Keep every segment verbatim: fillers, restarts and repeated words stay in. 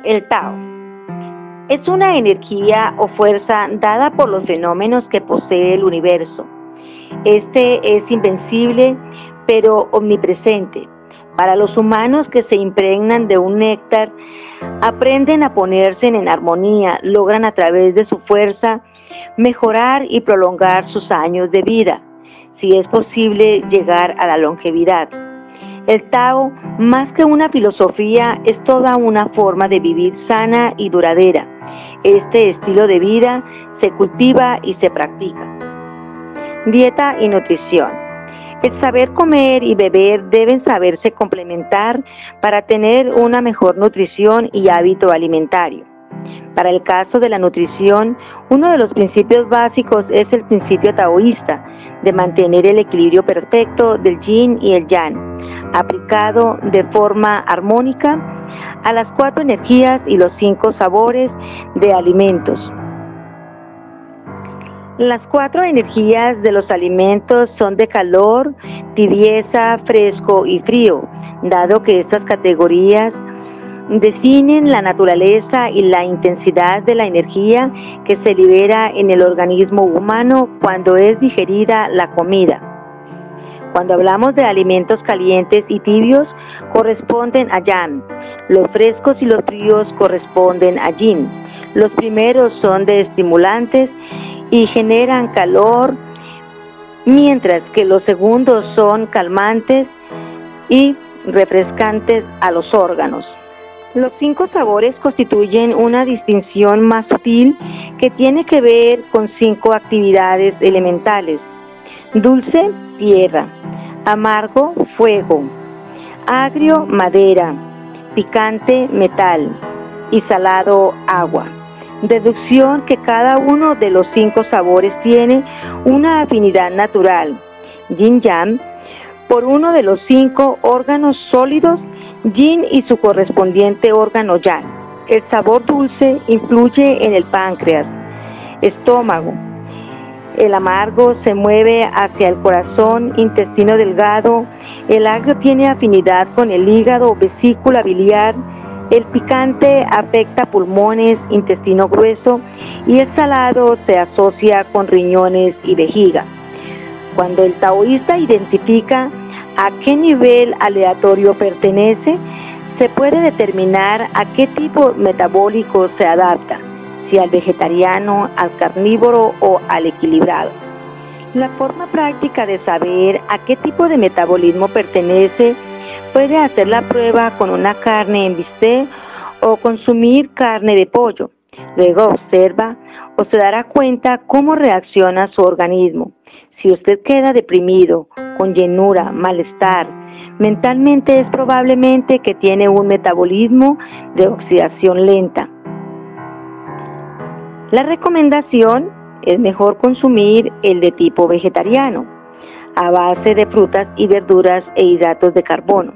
El Tao es una energía o fuerza dada por los fenómenos que posee el universo. Este es invencible, pero omnipresente. Para los humanos que se impregnan de un néctar, aprenden a ponerse en armonía, logran a través de su fuerza mejorar y prolongar sus años de vida, si es posible llegar a la longevidad. El Tao, más que una filosofía, es toda una forma de vivir sana y duradera. Este estilo de vida se cultiva y se practica. Dieta y nutrición. El saber comer y beber deben saberse complementar para tener una mejor nutrición y hábito alimentario. Para el caso de la nutrición, uno de los principios básicos es el principio taoísta, de mantener el equilibrio perfecto del yin y el yang, aplicado de forma armónica a las cuatro energías y los cinco sabores de alimentos. Las cuatro energías de los alimentos son de calor, tibieza, fresco y frío, dado que estas categorías definen la naturaleza y la intensidad de la energía que se libera en el organismo humano cuando es digerida la comida. Cuando hablamos de alimentos calientes y tibios, corresponden a yang. Los frescos y los fríos corresponden a yin. Los primeros son de estimulantes y generan calor, mientras que los segundos son calmantes y refrescantes a los órganos. Los cinco sabores constituyen una distinción más sutil que tiene que ver con cinco actividades elementales: dulce, tierra; amargo, fuego; agrio, madera; picante, metal; y salado, agua. Deducción que cada uno de los cinco sabores tiene una afinidad natural, yin-yang, por uno de los cinco órganos sólidos, yin, y su correspondiente órgano yang. El sabor dulce influye en el páncreas, estómago. El amargo se mueve hacia el corazón, intestino delgado. El agrio tiene afinidad con el hígado, vesícula biliar. El picante afecta pulmones, intestino grueso, y el salado se asocia con riñones y vejiga. Cuando el taoísta identifica a qué nivel aleatorio pertenece, se puede determinar a qué tipo metabólico se adapta, si al vegetariano, al carnívoro o al equilibrado. La forma práctica de saber a qué tipo de metabolismo pertenece: puede hacer la prueba con una carne en bistec o consumir carne de pollo. Luego observa o se dará cuenta cómo reacciona su organismo. Si usted queda deprimido, con llenura, malestar, mentalmente es probablemente que tiene un metabolismo de oxidación lenta. La recomendación es mejor consumir el de tipo vegetariano, a base de frutas y verduras e hidratos de carbono.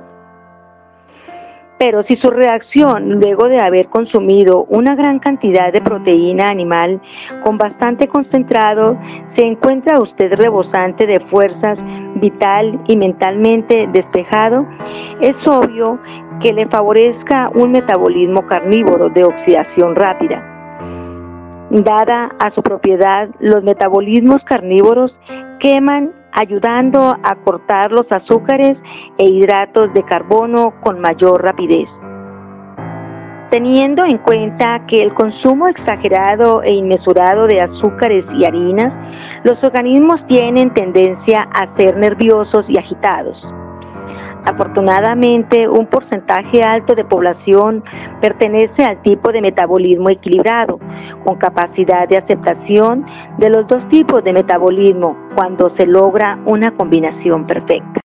Pero si su reacción, luego de haber consumido una gran cantidad de proteína animal con bastante concentrado, se encuentra usted rebosante de fuerzas, vital y mentalmente despejado, es obvio que le favorezca un metabolismo carnívoro de oxidación rápida. Dada a su propiedad, los metabolismos carnívoros queman, ayudando a cortar los azúcares e hidratos de carbono con mayor rapidez. Teniendo en cuenta que el consumo exagerado e inmesurado de azúcares y harinas, los organismos tienen tendencia a ser nerviosos y agitados. Afortunadamente, un porcentaje alto de población pertenece al tipo de metabolismo equilibrado, con capacidad de aceptación de los dos tipos de metabolismo cuando se logra una combinación perfecta.